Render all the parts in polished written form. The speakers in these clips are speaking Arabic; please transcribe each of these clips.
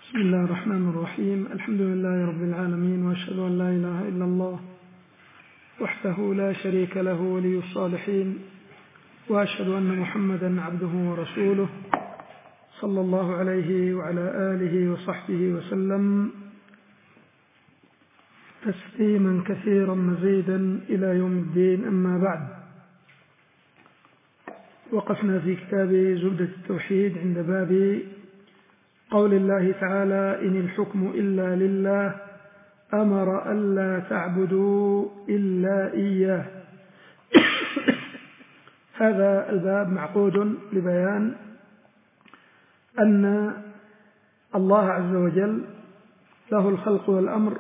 بسم الله الرحمن الرحيم. الحمد لله رب العالمين، وأشهد أن لا إله إلا الله وحده لا شريك له ولي الصالحين، وأشهد أن محمدا عبده ورسوله صلى الله عليه وعلى آله وصحبه وسلم تسليما كثيرا مزيدا إلى يوم الدين. أما بعد، وقفنا في كتاب زبدة التوحيد عند باب قول الله تعالى: إن الحكم إلا لله أمر ألا تعبدوا إلا إياه. هذا الباب معقود لبيان أن الله عز وجل له الخلق والأمر،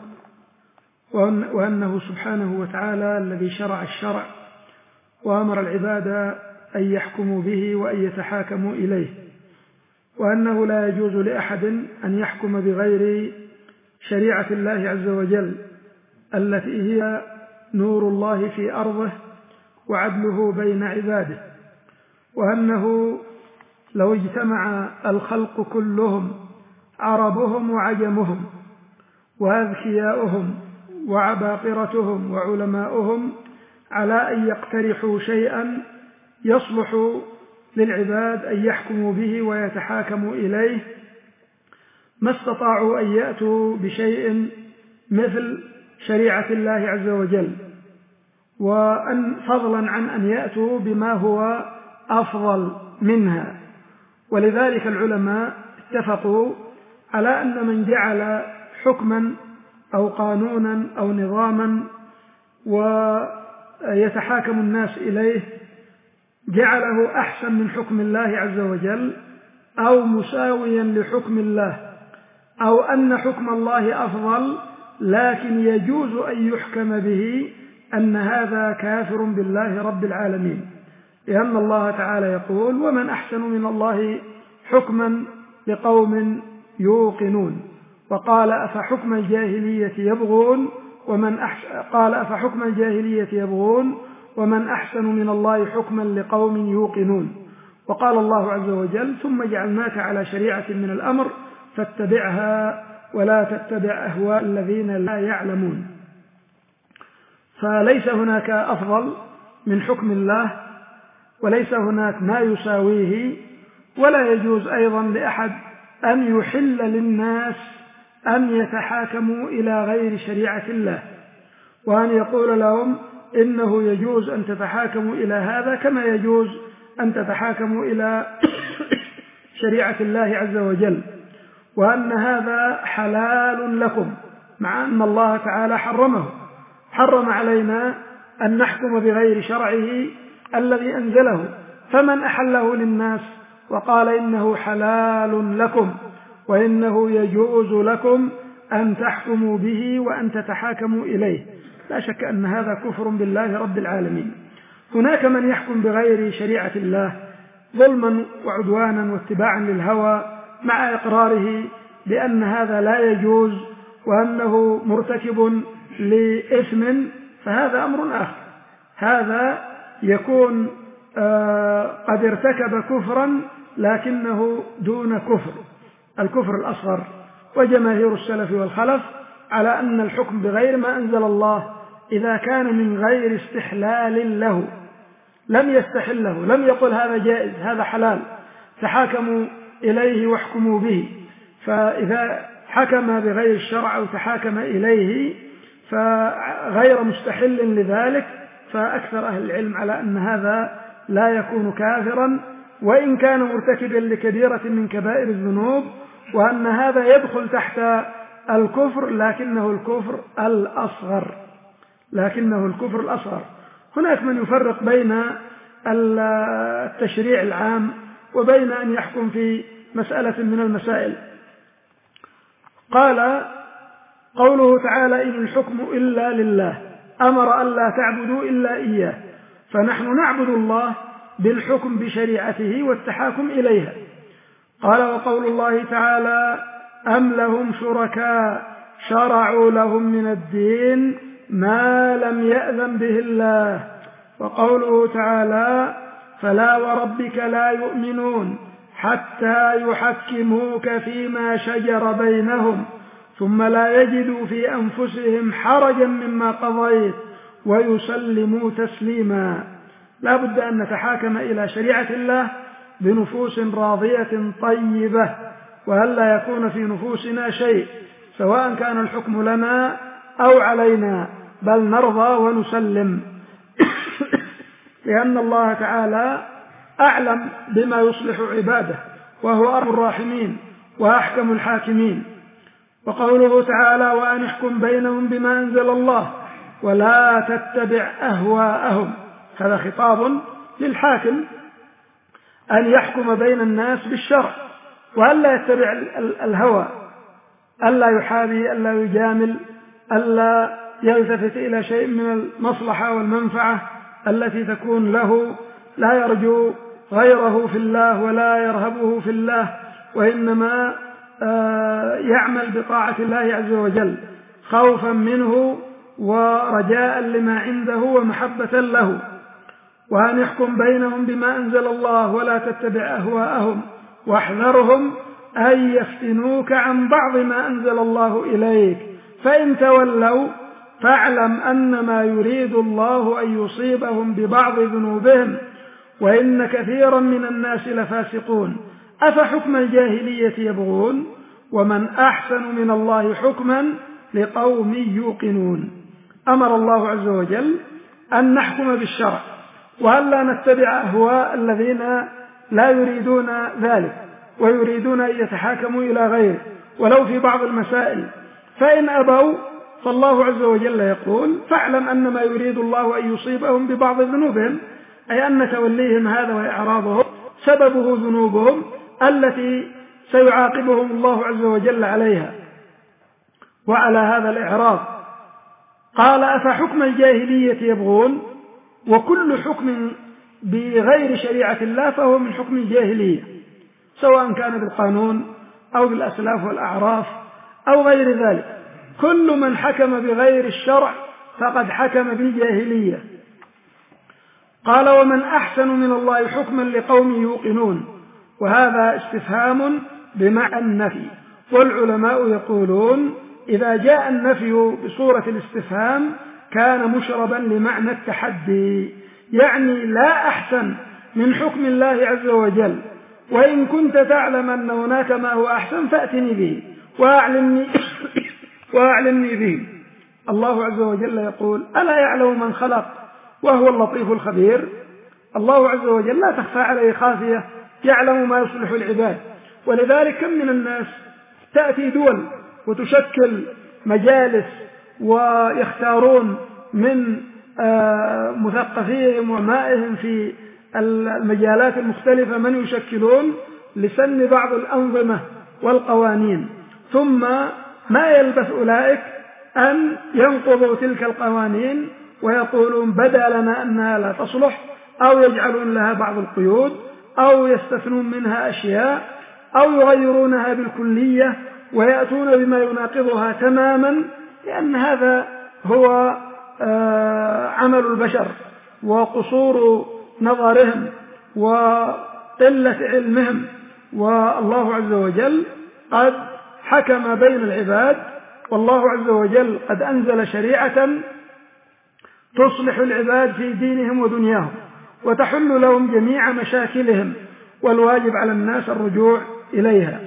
وأنه سبحانه وتعالى الذي شرع الشرع وأمر العباد أن يحكموا به وأن يتحاكموا إليه، وأنه لا يجوز لأحد أن يحكم بغير شريعة الله عز وجل التي هي نور الله في أرضه وعدله بين عباده، وأنه لو اجتمع الخلق كلهم، عربهم وعجمهم وأذكياؤهم وعباقرتهم وعلماؤهم، على أن يقترحوا شيئا يصلح للعباد أن يحكموا به ويتحاكموا إليه، ما استطاعوا أن يأتوا بشيء مثل شريعة الله عز وجل، فضلا عن أن يأتوا بما هو أفضل منها. ولذلك العلماء اتفقوا على أن من جعل حكما أو قانونا أو نظاما ويتحاكم الناس إليه جعله أحسن من حكم الله عز وجل، أو مساويا لحكم الله، أو أن حكم الله أفضل لكن يجوز أن يحكم به، أن هذا كافر بالله رب العالمين، لأن الله تعالى يقول: ومن أحسن من الله حكما لقوم يوقنون. وقال: أفحكم الجاهلية يبغون ومن أحسن من الله حكما لقوم يوقنون. وقال الله عز وجل: ثم جعلناك على شريعة من الأمر فاتبعها ولا تتبع أهواء الذين لا يعلمون. فليس هناك أفضل من حكم الله، وليس هناك ما يساويه، ولا يجوز أيضا لأحد أن يحل للناس أن يتحاكموا إلى غير شريعة الله، وأن يقول لهم إنه يجوز أن تتحاكموا إلى هذا كما يجوز أن تتحاكموا إلى شريعة الله عز وجل، وأن هذا حلال لكم، مع أن الله تعالى حرم علينا أن نحكم بغير شرعه الذي أنزله، فمن أحله للناس وقال إنه حلال لكم وإنه يجوز لكم أن تحكموا به وأن تتحاكموا إليه، لا شك أن هذا كفر بالله رب العالمين. هناك من يحكم بغير شريعة الله ظلما وعدوانا واتباعا للهوى، مع إقراره بأن هذا لا يجوز وأنه مرتكب لإثم، فهذا أمر آخر، هذا يكون قد ارتكب كفرا لكنه دون الكفر الأصغر. وجماهير السلف والخلف على أن الحكم بغير ما أنزل الله إذا كان من غير استحلال له، لم يستحله، لم يقل هذا جائز هذا حلال تحاكموا إليه واحكموا به، فإذا حكم بغير الشرع أو تحاكم إليه فغير مستحل لذلك، فأكثر أهل العلم على أن هذا لا يكون كافرا وإن كان مرتكبا لكبيرة من كبائر الذنوب، وأن هذا يدخل تحت الكفر لكنه الكفر الأصغر. هناك من يفرق بين التشريع العام وبين أن يحكم في مسألة من المسائل. قال: قوله تعالى: إن الحكم إلا لله أمر ألا تعبدوا إلا إياه، فنحن نعبد الله بالحكم بشريعته والتحاكم إليها. قال: وقول الله تعالى: أم لهم شركاء شرعوا لهم من الدين ما لم يأذن به الله. وقوله تعالى: فلا وربك لا يؤمنون حتى يحكموك فيما شجر بينهم ثم لا يجدوا في أنفسهم حرجا مما قضيت ويسلموا تسليما. لا بد أن نتحاكم إلى شريعة الله بنفوس راضية طيبة، وألا يكون في نفوسنا شيء سواء كان الحكم لنا أو علينا، بل نرضى ونسلم لأن الله تعالى أعلم بما يصلح عباده، وهو أرحم الراحمين وأحكم الحاكمين. وقوله تعالى: وأن احكم بينهم بما أنزل الله ولا تتبع أهواءهم، هذا خطاب للحاكم أن يحكم بين الناس بالشرع، وألا يتبع الهوى، ألا يحابي، ألا يجامل، ألا يلتفت إلى شيء من المصلحة والمنفعة التي تكون له، لا يرجو غيره في الله ولا يرهبه في الله، وإنما يعمل بطاعة الله عز وجل خوفا منه ورجاء لما عنده ومحبة له. وأن يحكم بينهم بما أنزل الله ولا تتبع أهواءهم واحذرهم أن يفتنوك عن بعض ما أنزل الله إليك فإن تولوا فاعلم أنما يريد الله أن يصيبهم ببعض ذنوبهم وإن كثيرا من الناس لفاسقون. أفحكم الجاهلية يبغون ومن أحسن من الله حكما لقوم يوقنون. أمر الله عز وجل أن نحكم بالشرع وألا نتبع أهواء الذين لا يريدون ذلك ويريدون أن يتحاكموا إلى غيره ولو في بعض المسائل، فإن أبوا فالله عز وجل يقول: فاعلم أنما يريد الله أن يصيبهم ببعض ذنوبهم، أي أن توليهم هذا وإعراضهم سببه ذنوبهم التي سيعاقبهم الله عز وجل عليها وعلى هذا الإعراض. قال: أفحكم الجاهلية يبغون، وكل حكم بغير شريعة الله فهو من حكم الجاهلية، سواء كان بالقانون أو بالأسلاف والأعراف أو غير ذلك. كل من حكم بغير الشرع فقد حكم بالجاهلية. قال: ومن أحسن من الله حكما لقوم يوقنون، وهذا استفهام بمعنى النفي، والعلماء يقولون إذا جاء النفي بصورة الاستفهام كان مشربا لمعنى التحدي، يعني لا أحسن من حكم الله عز وجل، وإن كنت تعلم أن هناك ما هو أحسن فأتني به وأعلمني به. الله عز وجل يقول: ألا يعلم من خلق وهو اللطيف الخبير. الله عز وجل لا تخفى عليه خافية، يعلم ما يصلح العباد. ولذلك كم من الناس تأتي دول وتشكل مجالس ويختارون من مثقفيهم ومائهم في المجالات المختلفة من يشكلون لسن بعض الأنظمة والقوانين، ثم ما يلبث أولئك أن ينقضوا تلك القوانين ويقولون بدا لنا أنها لا تصلح، أو يجعلون لها بعض القيود، أو يستثنون منها أشياء، أو يغيرونها بالكلية ويأتون بما يناقضها تماما، لأن هذا هو عمل البشر وقصور نظرهم وقلة علمهم. والله عز وجل قد حكم بين العباد، والله عز وجل قد أنزل شريعة تصلح العباد في دينهم ودنياهم وتحل لهم جميع مشاكلهم، والواجب على الناس الرجوع إليها.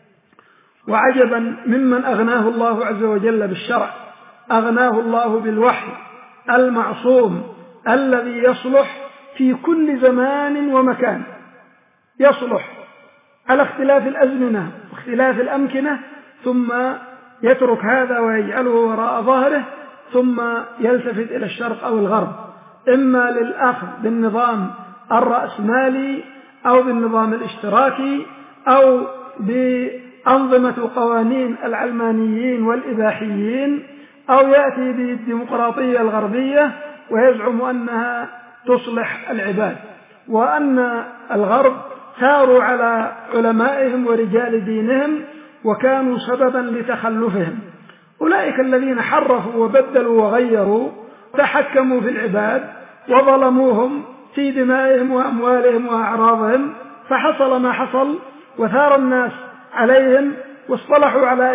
وعجبا ممن أغناه الله عز وجل بالشرع، أغناه الله بالوحي المعصوم الذي يصلح في كل زمان ومكان، يصلح على اختلاف الأزمنة واختلاف الأمكنة، ثم يترك هذا ويجعله وراء ظهره ثم يلتفت إلى الشرق أو الغرب، إما للأخذ بالنظام الرأسمالي أو بالنظام الاشتراكي أو بأنظمة قوانين العلمانيين والإباحيين، أو يأتي بالديمقراطية الغربية ويزعم أنها تصلح العباد، وأن الغرب ثاروا على علمائهم ورجال دينهم وكانوا سببا لتخلفهم. أولئك الذين حرفوا وبدلوا وغيروا تحكموا في العباد وظلموهم في دمائهم وأموالهم وأعراضهم، فحصل ما حصل وثار الناس عليهم واصطلحوا على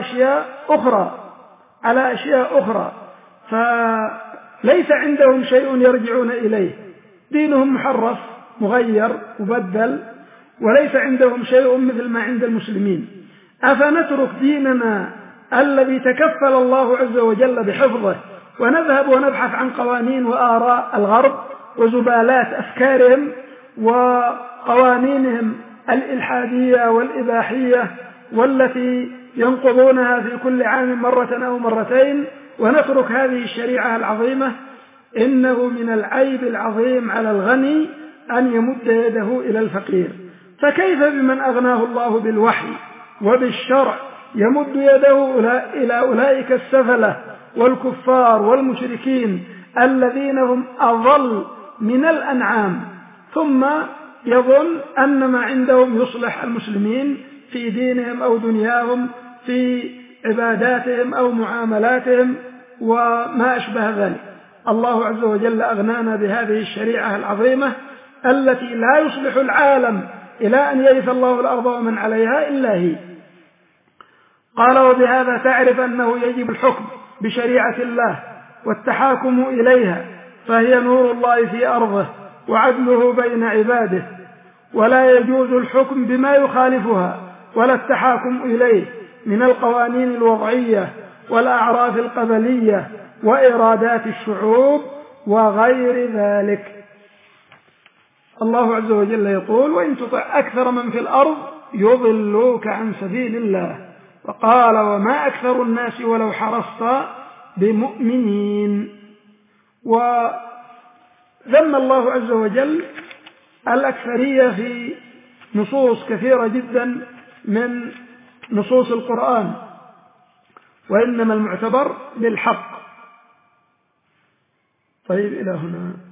أشياء أخرى فليس عندهم شيء يرجعون إليه، دينهم محرف مغير مبدل، وليس عندهم شيء مثل ما عند المسلمين. أفنترك ديننا الذي تكفل الله عز وجل بحفظه ونذهب ونبحث عن قوانين وآراء الغرب وزبالات أفكارهم وقوانينهم الإلحادية والإباحية والتي ينقضونها في كل عام مرة أو مرتين، ونترك هذه الشريعة العظيمة؟ إنه من العيب العظيم على الغني أن يمد يده إلى الفقير، فكيف بمن أغناه الله بالوحي وبالشرع يمد يده إلى أولئك السفلة والكفار والمشركين الذين هم أضل من الأنعام، ثم يظن أن ما عندهم يصلح المسلمين في دينهم أو دنياهم، في عباداتهم أو معاملاتهم وما أشبه ذلك. الله عز وجل أغنانا بهذه الشريعة العظيمة التي لا يصلح العالم إلى أن يرث الله الأرض ومن عليها إلا هي. قال: وبهذا تعرف أنه يجب الحكم بشريعة الله والتحاكم إليها، فهي نور الله في أرضه وعدله بين عباده، ولا يجوز الحكم بما يخالفها ولا التحاكم إليه من القوانين الوضعية والأعراف القبلية وإرادات الشعوب وغير ذلك. الله عز وجل يقول: وإن تطع أكثر من في الأرض يضلوك عن سبيل الله. وقال: وما أكثر الناس ولو حرصت بمؤمنين. وذم الله عز وجل الأكثرية في نصوص كثيرة جدا من نصوص القرآن، وإنما المعتبر بالحق. طيب، إلى هنا.